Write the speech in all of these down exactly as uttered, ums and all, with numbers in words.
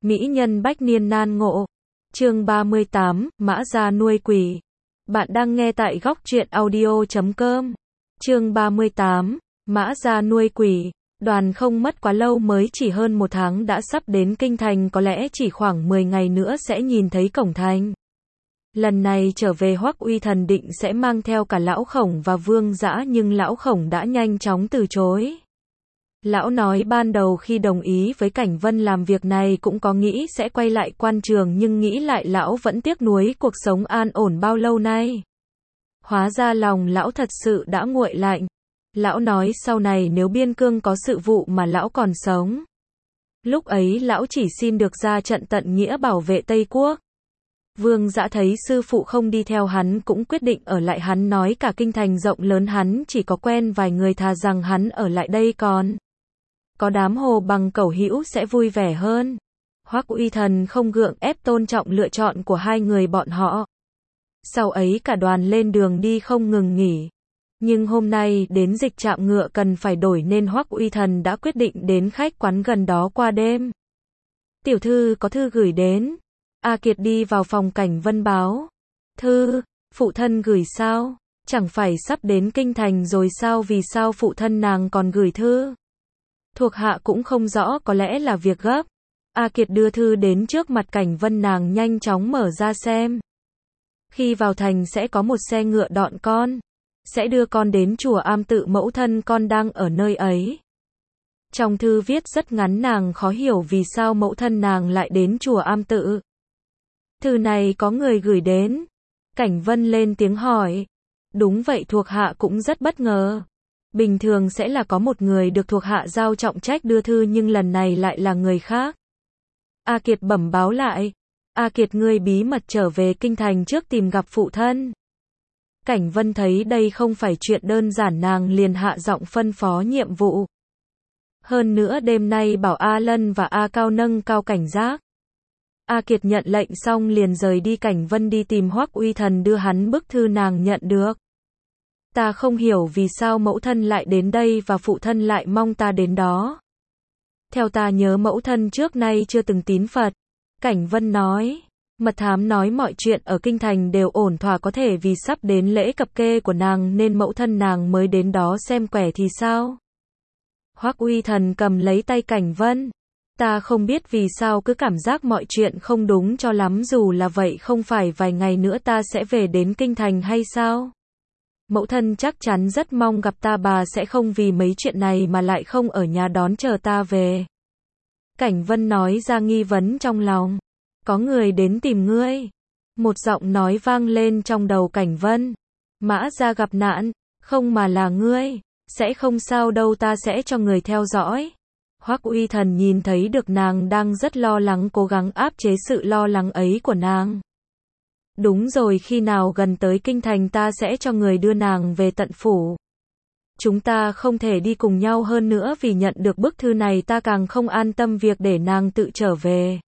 Mỹ nhân bách niên nan ngộ. Chương ba mươi tám, Mã Gia nuôi quỷ. Bạn đang nghe tại góc truyện audio chấm com. Chương ba mươi tám, Mã Gia nuôi quỷ. Đoàn không mất quá lâu, mới chỉ hơn một tháng đã sắp đến kinh thành, có lẽ chỉ khoảng mười ngày nữa sẽ nhìn thấy cổng thành. Lần này trở về, Hoắc Uy Thần định sẽ mang theo cả Lão Khổng và Vương Dã, nhưng Lão Khổng đã nhanh chóng từ chối. Lão nói ban đầu khi đồng ý với Cảnh Vân làm việc này cũng có nghĩ sẽ quay lại quan trường, nhưng nghĩ lại lão vẫn tiếc nuối cuộc sống an ổn bao lâu nay. Hóa ra lòng lão thật sự đã nguội lạnh. Lão nói sau này nếu biên cương có sự vụ mà lão còn sống, lúc ấy lão chỉ xin được ra trận tận nghĩa bảo vệ Tây Quốc. Vương Dã thấy sư phụ không đi theo hắn cũng quyết định ở lại. Hắn nói cả kinh thành rộng lớn hắn chỉ có quen vài người, thà rằng hắn ở lại đây còn có đám hồ bằng cẩu hữu sẽ vui vẻ hơn. Hoắc Uy Thần không gượng ép, tôn trọng lựa chọn của hai người bọn họ. Sau ấy cả đoàn lên đường đi không ngừng nghỉ. Nhưng hôm nay đến dịch trạm ngựa cần phải đổi nên Hoắc Uy Thần đã quyết định đến khách quán gần đó qua đêm. Tiểu thư có thư gửi đến. A Kiệt đi vào phòng Cảnh Vân báo. Thư, phụ thân gửi sao? Chẳng phải sắp đến kinh thành rồi sao, vì sao phụ thân nàng còn gửi thư? Thuộc hạ cũng không rõ, có lẽ là việc gấp. A Kiệt đưa thư đến trước mặt Cảnh Vân, nàng nhanh chóng mở ra xem. Khi vào thành sẽ có một xe ngựa đón con, sẽ đưa con đến chùa Am Tự, mẫu thân con đang ở nơi ấy. Trong thư viết rất ngắn, nàng khó hiểu vì sao mẫu thân nàng lại đến chùa Am Tự. Thư này có người gửi đến. Cảnh Vân lên tiếng hỏi. Đúng vậy, thuộc hạ cũng rất bất ngờ. Bình thường sẽ là có một người được thuộc hạ giao trọng trách đưa thư, nhưng lần này lại là người khác. A Kiệt bẩm báo lại. A Kiệt, ngươi bí mật trở về kinh thành trước tìm gặp phụ thân. Cảnh Vân thấy đây không phải chuyện đơn giản, nàng liền hạ giọng phân phó nhiệm vụ. Hơn nữa đêm nay bảo A Lân và A Cao nâng cao cảnh giác. A Kiệt nhận lệnh xong liền rời đi. Cảnh Vân đi tìm Hoắc Uy Thần đưa hắn bức thư nàng nhận được. Ta không hiểu vì sao mẫu thân lại đến đây và phụ thân lại mong ta đến đó. Theo ta nhớ mẫu thân trước nay chưa từng tín Phật. Cảnh Vân nói. Mật thám nói mọi chuyện ở kinh thành đều ổn thỏa, có thể vì sắp đến lễ cập kê của nàng nên mẫu thân nàng mới đến đó xem quẻ thì sao? Hoắc Uy Thần cầm lấy tay Cảnh Vân. Ta không biết vì sao cứ cảm giác mọi chuyện không đúng cho lắm, dù là vậy không phải vài ngày nữa ta sẽ về đến kinh thành hay sao? Mẫu thân chắc chắn rất mong gặp ta, bà sẽ không vì mấy chuyện này mà lại không ở nhà đón chờ ta về. Cảnh Vân nói ra nghi vấn trong lòng. Có người đến tìm ngươi. Một giọng nói vang lên trong đầu Cảnh Vân. Mã Gia gặp nạn, không mà là ngươi. Sẽ không sao đâu, ta sẽ cho người theo dõi. Hoắc Uy Thần nhìn thấy được nàng đang rất lo lắng, cố gắng áp chế sự lo lắng ấy của nàng. Đúng rồi, khi nào gần tới kinh thành ta sẽ cho người đưa nàng về tận phủ. Chúng ta không thể đi cùng nhau, hơn nữa vì nhận được bức thư này ta càng không an tâm việc để nàng tự trở về.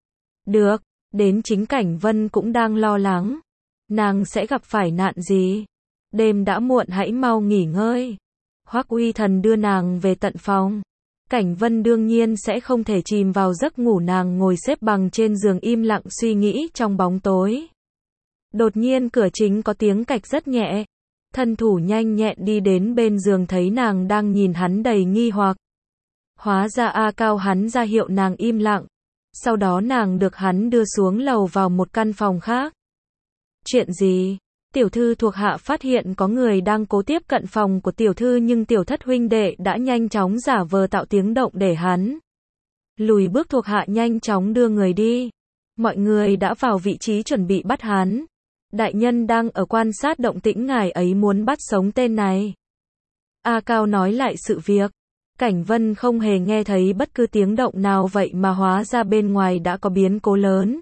Được, đến chính Cảnh Vân cũng đang lo lắng. Nàng sẽ gặp phải nạn gì? Đêm đã muộn, hãy mau nghỉ ngơi. Hoắc Uy Thần đưa nàng về tận phòng. Cảnh Vân đương nhiên sẽ không thể chìm vào giấc ngủ, nàng ngồi xếp bằng trên giường im lặng suy nghĩ trong bóng tối. Đột nhiên cửa chính có tiếng cạch rất nhẹ. Thân thủ nhanh nhẹn đi đến bên giường, thấy nàng đang nhìn hắn đầy nghi hoặc. Hóa ra A Cao, hắn ra hiệu nàng im lặng. Sau đó nàng được hắn đưa xuống lầu vào một căn phòng khác. Chuyện gì? Tiểu thư, thuộc hạ phát hiện có người đang cố tiếp cận phòng của tiểu thư, nhưng tiểu thất huynh đệ đã nhanh chóng giả vờ tạo tiếng động để hắn lùi bước. Thuộc hạ nhanh chóng đưa người đi. Mọi người đã vào vị trí chuẩn bị bắt hắn. Đại nhân đang ở quan sát động tĩnh, ngài ấy muốn bắt sống tên này. A Cao nói lại sự việc. Cảnh Vân không hề nghe thấy bất cứ tiếng động nào, vậy mà hóa ra bên ngoài đã có biến cố lớn.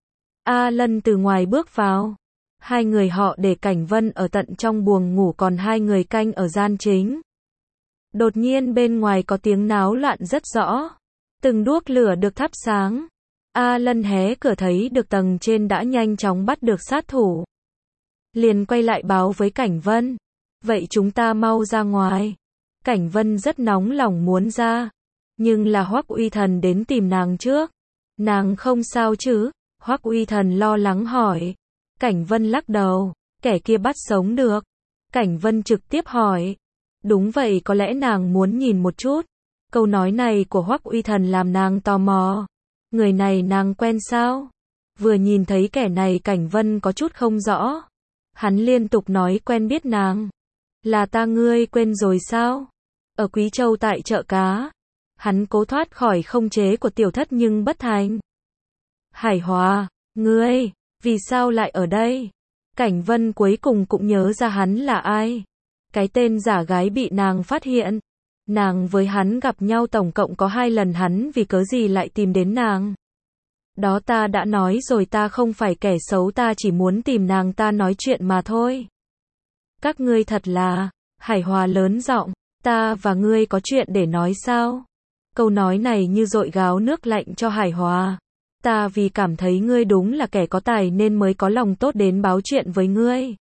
A Lân từ ngoài bước vào. Hai người họ để Cảnh Vân ở tận trong buồng ngủ, còn hai người canh ở gian chính. Đột nhiên bên ngoài có tiếng náo loạn rất rõ. Từng đuốc lửa được thắp sáng. A Lân hé cửa thấy được tầng trên đã nhanh chóng bắt được sát thủ. Liền quay lại báo với Cảnh Vân. Vậy chúng ta mau ra ngoài. Cảnh Vân rất nóng lòng muốn ra. Nhưng là Hoắc Uy Thần đến tìm nàng trước. Nàng không sao chứ? Hoắc Uy Thần lo lắng hỏi. Cảnh Vân lắc đầu. Kẻ kia bắt sống được. Cảnh Vân trực tiếp hỏi. Đúng vậy, có lẽ nàng muốn nhìn một chút. Câu nói này của Hoắc Uy Thần làm nàng tò mò. Người này nàng quen sao? Vừa nhìn thấy kẻ này Cảnh Vân có chút không rõ. Hắn liên tục nói quen biết nàng. Là ta, ngươi quên rồi sao? Ở Quý Châu tại chợ cá. Hắn cố thoát khỏi không chế của tiểu thất nhưng bất thành. Hải Hòa, ngươi, vì sao lại ở đây? Cảnh Vân cuối cùng cũng nhớ ra hắn là ai. Cái tên giả gái bị nàng phát hiện. Nàng với hắn gặp nhau tổng cộng có hai lần, hắn vì cớ gì lại tìm đến nàng? Đó, ta đã nói rồi, ta không phải kẻ xấu, ta chỉ muốn tìm nàng ta nói chuyện mà thôi. Các ngươi thật là... Hải Hòa lớn giọng, ta và ngươi có chuyện để nói sao? Câu nói này như dội gáo nước lạnh cho Hải Hòa. Ta vì cảm thấy ngươi đúng là kẻ có tài nên mới có lòng tốt đến báo chuyện với ngươi.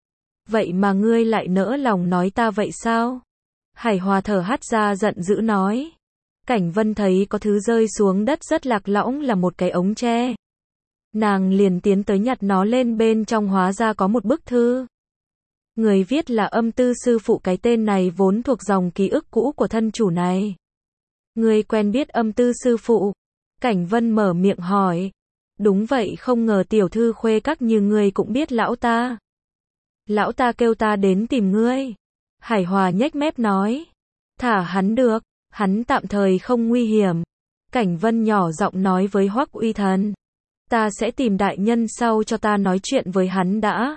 Vậy mà ngươi lại nỡ lòng nói ta vậy sao? Hải Hòa thở hắt ra giận dữ nói. Cảnh Vân thấy có thứ rơi xuống đất rất lạc lõng, là một cái ống tre. Nàng liền tiến tới nhặt nó lên, bên trong hóa ra có một bức thư. Người viết là Âm Tư sư phụ, cái tên này vốn thuộc dòng ký ức cũ của thân chủ này. Ngươi quen biết Âm Tư sư phụ? Cảnh Vân mở miệng hỏi. Đúng vậy, không ngờ tiểu thư khuê các như ngươi cũng biết lão ta. Lão ta kêu ta đến tìm ngươi. Hải Hòa nhếch mép nói. Thả hắn được, hắn tạm thời không nguy hiểm. Cảnh Vân nhỏ giọng nói với Hoắc Uy Thần. Ta sẽ tìm đại nhân sau, cho ta nói chuyện với hắn đã.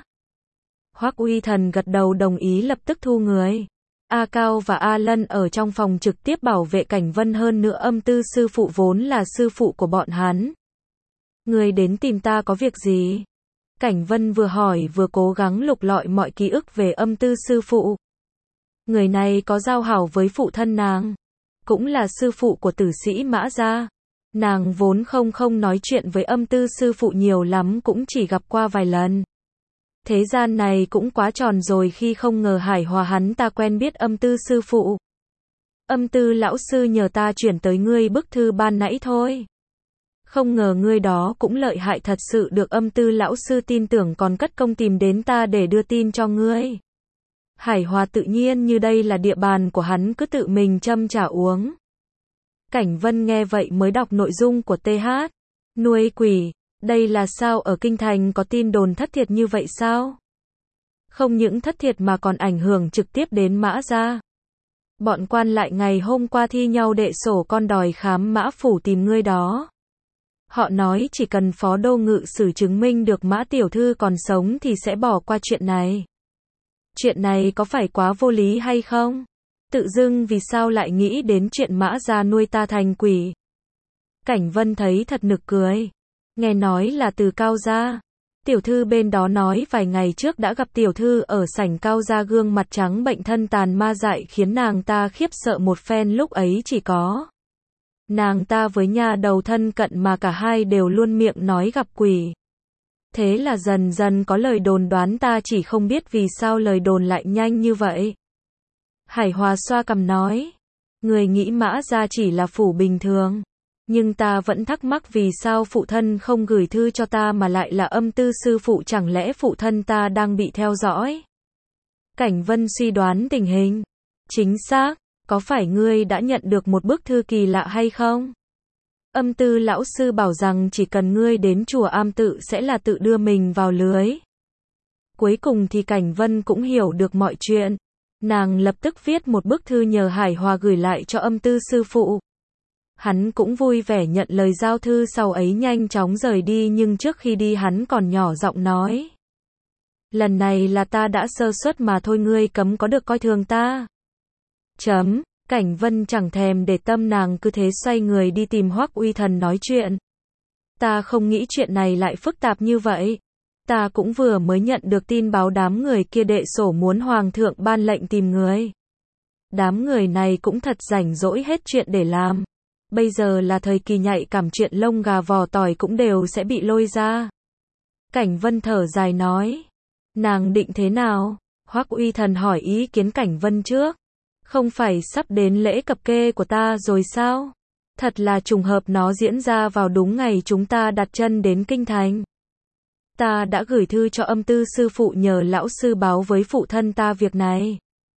Hoắc Uy Thần gật đầu đồng ý, lập tức thu người. A Cao và A Lân ở trong phòng trực tiếp bảo vệ Cảnh Vân, hơn nữa Âm Tư sư phụ vốn là sư phụ của bọn hắn. Người đến tìm ta có việc gì? Cảnh Vân vừa hỏi vừa cố gắng lục lọi mọi ký ức về Âm Tư sư phụ. Người này có giao hảo với phụ thân nàng, cũng là sư phụ của tử sĩ Mã gia. Nàng vốn không không nói chuyện với Âm Tư sư phụ nhiều lắm, cũng chỉ gặp qua vài lần. Thế gian này cũng quá tròn rồi khi không ngờ Hải Hòa hắn ta quen biết Âm Tư sư phụ. Âm Tư lão sư nhờ ta chuyển tới ngươi bức thư ban nãy thôi. Không ngờ ngươi đó cũng lợi hại thật sự, được Âm Tư lão sư tin tưởng còn cất công tìm đến ta để đưa tin cho ngươi. Hải Hòa tự nhiên như đây là địa bàn của hắn, cứ tự mình châm trà uống. Cảnh Vân nghe vậy mới đọc nội dung của tê hát. Nuôi quỷ. Đây là sao, ở kinh thành có tin đồn thất thiệt như vậy sao? Không những thất thiệt mà còn ảnh hưởng trực tiếp đến Mã gia. Bọn quan lại ngày hôm qua thi nhau đệ sổ con đòi khám Mã phủ tìm ngươi đó. Họ nói chỉ cần phó đô ngự sử chứng minh được Mã tiểu thư còn sống thì sẽ bỏ qua chuyện này. Chuyện này có phải quá vô lý hay không? Tự dưng vì sao lại nghĩ đến chuyện Mã gia nuôi ta thành quỷ? Cảnh Vân thấy thật nực cười. Nghe nói là từ Cao gia. Tiểu thư bên đó nói vài ngày trước đã gặp tiểu thư ở sảnh Cao gia, gương mặt trắng bệnh thân tàn ma dại khiến nàng ta khiếp sợ một phen, lúc ấy chỉ có nàng ta với nhà đầu thân cận mà cả hai đều luôn miệng nói gặp quỷ. Thế là dần dần có lời đồn đoán, ta chỉ không biết vì sao lời đồn lại nhanh như vậy. Hải Hòa xoa cằm nói. Người nghĩ Mã gia chỉ là phủ bình thường. Nhưng ta vẫn thắc mắc vì sao phụ thân không gửi thư cho ta mà lại là Âm Tư sư phụ, chẳng lẽ phụ thân ta đang bị theo dõi? Cảnh Vân suy đoán tình hình. Chính xác, có phải ngươi đã nhận được một bức thư kỳ lạ hay không? Âm Tư lão sư bảo rằng chỉ cần ngươi đến chùa Am Tự sẽ là tự đưa mình vào lưới. Cuối cùng thì Cảnh Vân cũng hiểu được mọi chuyện. Nàng lập tức viết một bức thư nhờ Hải Hòa gửi lại cho Âm Tư sư phụ. Hắn cũng vui vẻ nhận lời giao thư, sau ấy nhanh chóng rời đi, nhưng trước khi đi hắn còn nhỏ giọng nói. Lần này là ta đã sơ suất mà thôi, ngươi cấm có được coi thường ta. Chấm, Cảnh Vân chẳng thèm để tâm, nàng cứ thế xoay người đi tìm Hoắc Uy Thần nói chuyện. Ta không nghĩ chuyện này lại phức tạp như vậy. Ta cũng vừa mới nhận được tin báo đám người kia đệ sổ muốn hoàng thượng ban lệnh tìm người. Đám người này cũng thật rảnh rỗi, hết chuyện để làm. Bây giờ là thời kỳ nhạy cảm, chuyện lông gà vỏ tỏi cũng đều sẽ bị lôi ra. Cảnh Vân thở dài nói. Nàng định thế nào? Hoắc Uy Thần hỏi ý kiến Cảnh Vân trước. Không phải sắp đến lễ cập kê của ta rồi sao? Thật là trùng hợp nó diễn ra vào đúng ngày chúng ta đặt chân đến kinh thành. Ta đã gửi thư cho âm tư sư phụ nhờ lão sư báo với phụ thân ta việc này.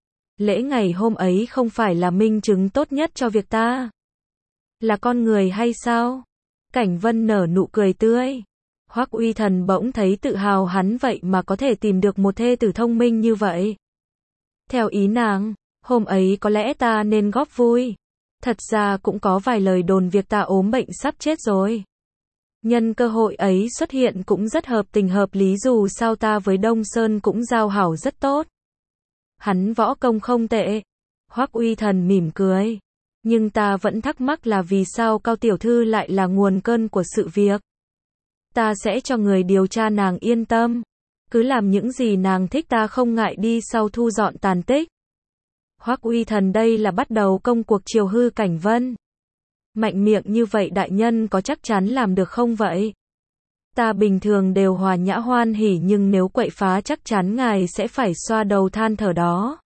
Lễ ngày hôm ấy không phải là minh chứng tốt nhất cho việc ta là con người hay sao? Cảnh Vân nở nụ cười tươi. Hoắc Uy Thần bỗng thấy tự hào hắn vậy mà có thể tìm được một thê tử thông minh như vậy. Theo ý nàng, hôm ấy có lẽ ta nên góp vui. Thật ra cũng có vài lời đồn việc ta ốm bệnh sắp chết rồi. Nhân cơ hội ấy xuất hiện cũng rất hợp tình hợp lý, dù sao ta với Đông Sơn cũng giao hảo rất tốt. Hắn võ công không tệ. Hoắc Uy Thần mỉm cười. Nhưng ta vẫn thắc mắc là vì sao Cao tiểu thư lại là nguồn cơn của sự việc. Ta sẽ cho người điều tra, nàng yên tâm. Cứ làm những gì nàng thích, ta không ngại đi sau thu dọn tàn tích. Hoắc Uy Thần đây là bắt đầu công cuộc chiều hư Cảnh Vân. Mạnh miệng như vậy đại nhân có chắc chắn làm được không vậy? Ta bình thường đều hòa nhã hoan hỉ, nhưng nếu quậy phá chắc chắn ngài sẽ phải xoa đầu than thở đó.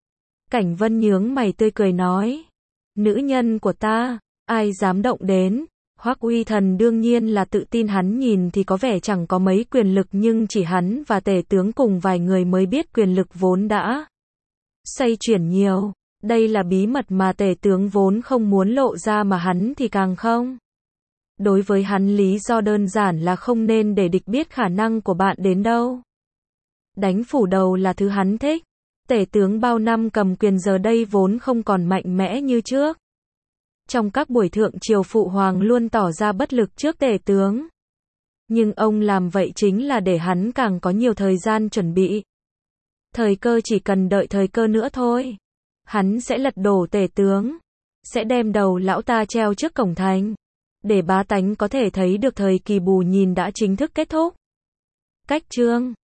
Cảnh Vân nhướng mày tươi cười nói. Nữ nhân của ta, ai dám động đến? Hoắc Uy Thần đương nhiên là tự tin, hắn nhìn thì có vẻ chẳng có mấy quyền lực, nhưng chỉ hắn và tể tướng cùng vài người mới biết quyền lực vốn đã xoay chuyển nhiều. Đây là bí mật mà tể tướng vốn không muốn lộ ra, mà hắn thì càng không. Đối với hắn lý do đơn giản là không nên để địch biết khả năng của bạn đến đâu. Đánh phủ đầu là thứ hắn thích. Tể tướng bao năm cầm quyền giờ đây vốn không còn mạnh mẽ như trước. Trong các buổi thượng triều phụ hoàng luôn tỏ ra bất lực trước tể tướng. Nhưng ông làm vậy chính là để hắn càng có nhiều thời gian chuẩn bị. Thời cơ, chỉ cần đợi thời cơ nữa thôi. Hắn sẽ lật đổ tể tướng. Sẽ đem đầu lão ta treo trước cổng thành. Để bá tánh có thể thấy được thời kỳ bù nhìn đã chính thức kết thúc. Cách chương